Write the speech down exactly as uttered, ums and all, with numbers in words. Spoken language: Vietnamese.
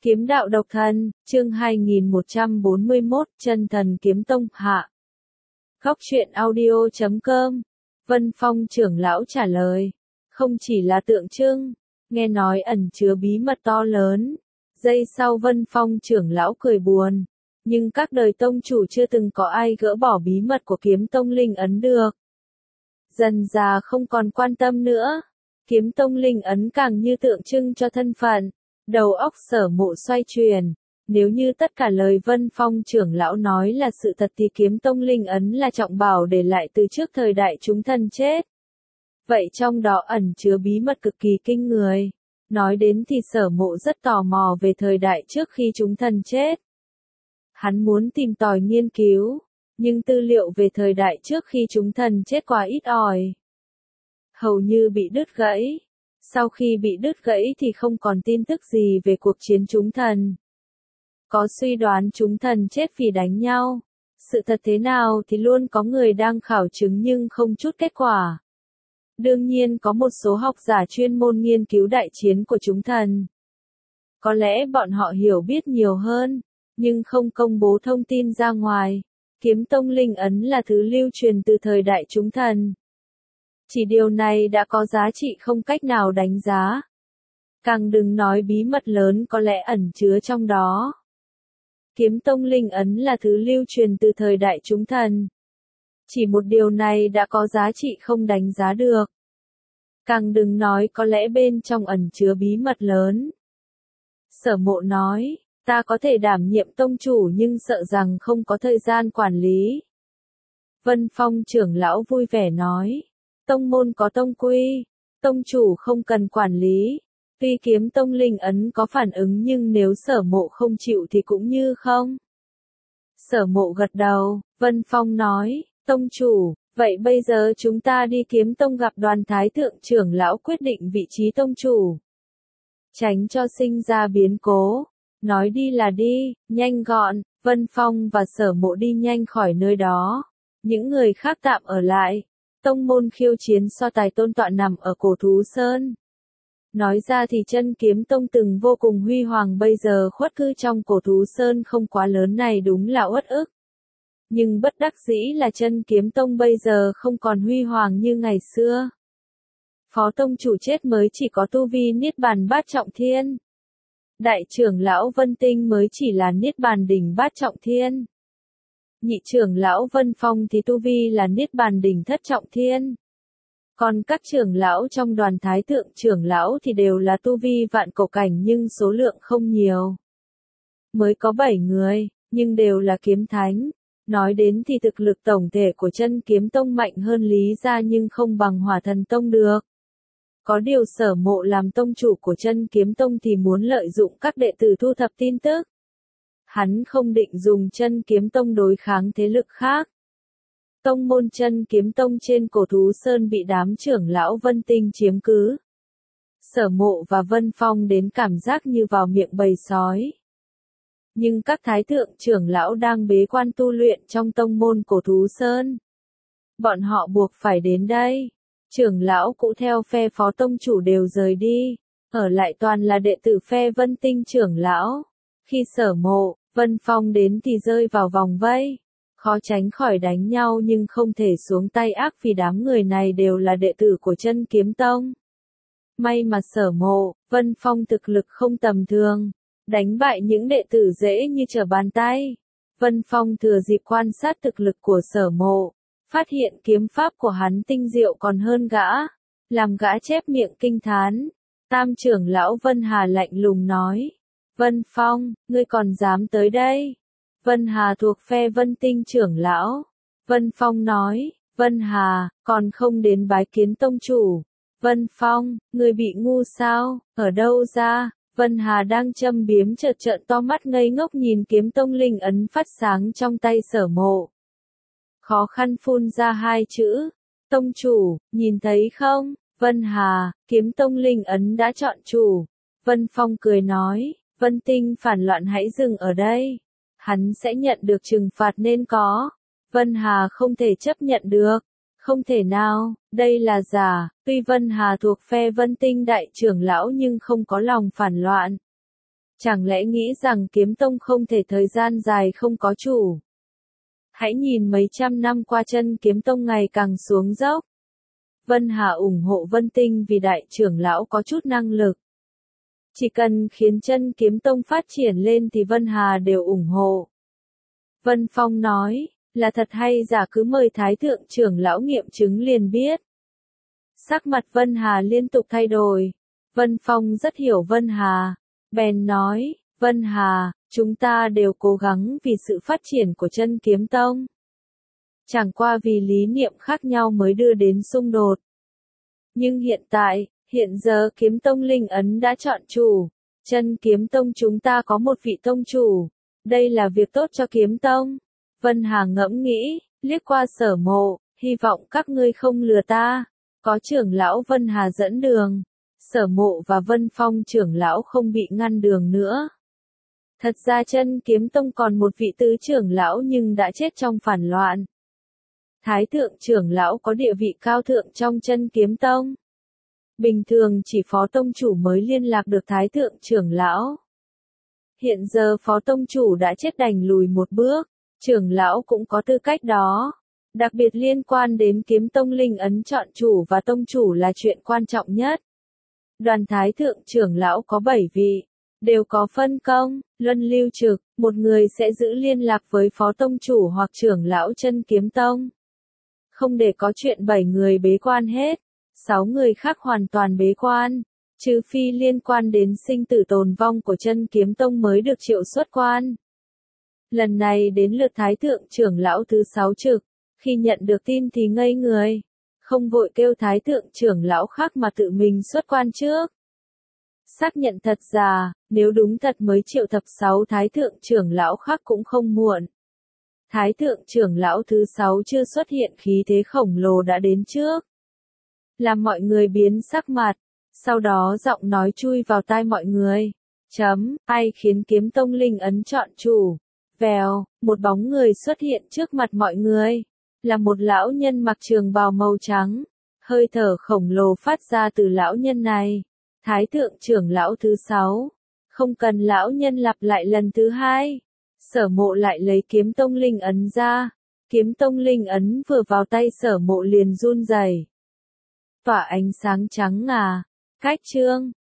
Kiếm đạo độc thân, chương hai nghìn một trăm bốn mươi mốt, Chân Thần Kiếm Tông, hạ. Góc truyện audio chấm com. Vân Phong trưởng lão trả lời. Không chỉ là tượng trưng, nghe nói ẩn chứa bí mật to lớn. Giây sau Vân Phong trưởng lão cười buồn. Nhưng các đời tông chủ chưa từng có ai gỡ bỏ bí mật của kiếm tông linh ấn được. Dần già không còn quan tâm nữa. Kiếm tông linh ấn càng như tượng trưng cho thân phận. Đầu óc Sở Mộ xoay chuyển, nếu như tất cả lời Vân Phong trưởng lão nói là sự thật thì kiếm tông linh ấn là trọng bảo để lại từ trước thời đại chúng thần chết. Vậy trong đó ẩn chứa bí mật cực kỳ kinh người. Nói đến thì Sở Mộ rất tò mò về thời đại trước khi chúng thần chết. Hắn muốn tìm tòi nghiên cứu, nhưng tư liệu về thời đại trước khi chúng thần chết quá ít ỏi. Hầu như bị đứt gãy. Sau khi bị đứt gãy thì không còn tin tức gì về cuộc chiến chúng thần. Có suy đoán chúng thần chết vì đánh nhau. Sự thật thế nào thì luôn có người đang khảo chứng nhưng không chút kết quả. Đương nhiên có một số học giả chuyên môn nghiên cứu đại chiến của chúng thần. Có lẽ bọn họ hiểu biết nhiều hơn, nhưng không công bố thông tin ra ngoài. Kiếm tông linh ấn là thứ lưu truyền từ thời đại chúng thần. Chỉ điều này đã có giá trị không cách nào đánh giá. Càng đừng nói bí mật lớn có lẽ ẩn chứa trong đó. Kiếm tông linh ấn là thứ lưu truyền từ thời đại chúng thần. Chỉ một điều này đã có giá trị không đánh giá được. Càng đừng nói có lẽ bên trong ẩn chứa bí mật lớn. Sở Mộ nói, ta có thể đảm nhiệm tông chủ nhưng sợ rằng không có thời gian quản lý. Vân Phong trưởng lão vui vẻ nói. Tông môn có tông quy, tông chủ không cần quản lý. Tuy kiếm tông linh ấn có phản ứng nhưng nếu Sở Mộ không chịu thì cũng như không. Sở Mộ gật đầu, Vân Phong nói, tông chủ, vậy bây giờ chúng ta đi kiếm tông gặp Đoàn Thái Thượng trưởng lão quyết định vị trí tông chủ. Tránh cho sinh ra biến cố. Nói đi là đi, nhanh gọn, Vân Phong và Sở Mộ đi nhanh khỏi nơi đó. Những người khác tạm ở lại. Tông môn khiêu chiến so tài tôn tọa nằm ở Cổ Thú Sơn. Nói ra thì Chân Kiếm Tông từng vô cùng huy hoàng bây giờ khuất cư trong Cổ Thú Sơn không quá lớn này đúng là uất ức. Nhưng bất đắc dĩ là Chân Kiếm Tông bây giờ không còn huy hoàng như ngày xưa. Phó tông chủ chết mới chỉ có tu vi Niết Bàn Bát Trọng Thiên. Đại trưởng lão Vân Tinh mới chỉ là Niết Bàn đỉnh Bát Trọng Thiên. Nhị trưởng lão Vân Phong thì tu vi là Niết Bàn đỉnh Thất Trọng Thiên. Còn các trưởng lão trong Đoàn Thái Thượng trưởng lão thì đều là tu vi vạn cổ cảnh nhưng số lượng không nhiều. Mới có bảy người, nhưng đều là kiếm thánh. Nói đến thì thực lực tổng thể của Chân Kiếm Tông mạnh hơn Lý gia nhưng không bằng Hỏa Thần Tông được. Có điều Sở Mộ làm tông chủ của Chân Kiếm Tông thì muốn lợi dụng các đệ tử thu thập tin tức. Hắn không định dùng Chân Kiếm Tông đối kháng thế lực khác. Tông môn Chân Kiếm Tông trên Cổ Thú Sơn bị đám trưởng lão Vân Tinh chiếm cứ. Sở Mộ và Vân Phong đến cảm giác như vào miệng bầy sói. Nhưng các thái thượng trưởng lão đang bế quan tu luyện trong tông môn Cổ Thú Sơn. Bọn họ buộc phải đến đây. Trưởng lão cũ theo phe phó tông chủ đều rời đi. Ở lại toàn là đệ tử phe Vân Tinh trưởng lão. Khi Sở Mộ, Vân Phong đến thì rơi vào vòng vây. Khó tránh khỏi đánh nhau nhưng không thể xuống tay ác vì đám người này đều là đệ tử của Chân Kiếm Tông. May mà Sở Mộ, Vân Phong thực lực không tầm thường. Đánh bại những đệ tử dễ như trở bàn tay. Vân Phong thừa dịp quan sát thực lực của Sở Mộ. Phát hiện kiếm pháp của hắn tinh diệu còn hơn gã. Làm gã chép miệng kinh thán. Tam trưởng lão Vân Hà lạnh lùng nói. Vân Phong, ngươi còn dám tới đây? Vân Hà thuộc phe Vân Tinh trưởng lão. Vân Phong nói, Vân Hà, còn không đến bái kiến tông chủ. Vân Phong, ngươi bị ngu sao, ở đâu ra? Vân Hà đang châm biếm chợt trợn to mắt ngây ngốc nhìn kiếm tông linh ấn phát sáng trong tay Sở Mộ. Khó khăn phun ra hai chữ. Tông chủ, nhìn thấy không? Vân Hà, kiếm tông linh ấn đã chọn chủ. Vân Phong cười nói, Vân Tinh phản loạn hãy dừng ở đây. Hắn sẽ nhận được trừng phạt nên có. Vân Hà không thể chấp nhận được. Không thể nào, đây là giả. Tuy Vân Hà thuộc phe Vân Tinh đại trưởng lão nhưng không có lòng phản loạn. Chẳng lẽ nghĩ rằng kiếm tông không thể thời gian dài không có chủ? Hãy nhìn mấy trăm năm qua chân kiếm tông ngày càng xuống dốc. Vân Hà ủng hộ Vân Tinh vì đại trưởng lão có chút năng lực. Chỉ cần khiến chân kiếm tông phát triển lên thì Vân Hà đều ủng hộ. Vân Phong nói, là thật hay giả cứ mời Thái thượng trưởng lão nghiệm chứng liền biết. Sắc mặt Vân Hà liên tục thay đổi. Vân Phong rất hiểu Vân Hà. Bèn nói, Vân Hà, chúng ta đều cố gắng vì sự phát triển của chân kiếm tông. Chẳng qua vì lý niệm khác nhau mới đưa đến xung đột. Nhưng hiện tại, hiện giờ kiếm tông linh ấn đã chọn chủ. Chân kiếm tông chúng ta có một vị tông chủ. Đây là việc tốt cho kiếm tông. Vân Hà ngẫm nghĩ, liếc qua Sở Mộ, hy vọng các ngươi không lừa ta. Có trưởng lão Vân Hà dẫn đường. Sở Mộ và Vân Phong trưởng lão không bị ngăn đường nữa. Thật ra chân kiếm tông còn một vị tứ trưởng lão nhưng đã chết trong phản loạn. Thái thượng trưởng lão có địa vị cao thượng trong chân kiếm tông. Bình thường chỉ phó tông chủ mới liên lạc được thái thượng trưởng lão. Hiện giờ phó tông chủ đã chết đành lùi một bước, trưởng lão cũng có tư cách đó. Đặc biệt liên quan đến kiếm tông linh ấn chọn chủ và tông chủ là chuyện quan trọng nhất. Đoàn thái thượng trưởng lão có bảy vị, đều có phân công, luân lưu trực, một người sẽ giữ liên lạc với phó tông chủ hoặc trưởng lão chân kiếm tông. Không để có chuyện bảy người bế quan hết, sáu người khác hoàn toàn bế quan, trừ phi liên quan đến sinh tử tồn vong của chân kiếm tông mới được triệu xuất quan. Lần này đến lượt thái thượng trưởng lão thứ sáu trực, khi nhận được tin thì ngây người, không vội kêu thái thượng trưởng lão khác mà tự mình xuất quan trước. Xác nhận thật giả, nếu đúng thật mới triệu tập sáu thái thượng trưởng lão khác cũng không muộn. Thái thượng trưởng lão thứ sáu chưa xuất hiện khí thế khổng lồ đã đến trước. Làm mọi người biến sắc mặt, sau đó giọng nói chui vào tai mọi người. Chấm, ai khiến kiếm tông linh ấn chọn chủ. Vèo, một bóng người xuất hiện trước mặt mọi người. Là một lão nhân mặc trường bào màu trắng. Hơi thở khổng lồ phát ra từ lão nhân này. Thái thượng trưởng lão thứ sáu. Không cần lão nhân lặp lại lần thứ hai. Sở Mộ lại lấy kiếm tông linh ấn ra. Kiếm tông linh ấn vừa vào tay Sở Mộ liền run rẩy. Tỏa ánh sáng trắng ngà. Cách chương.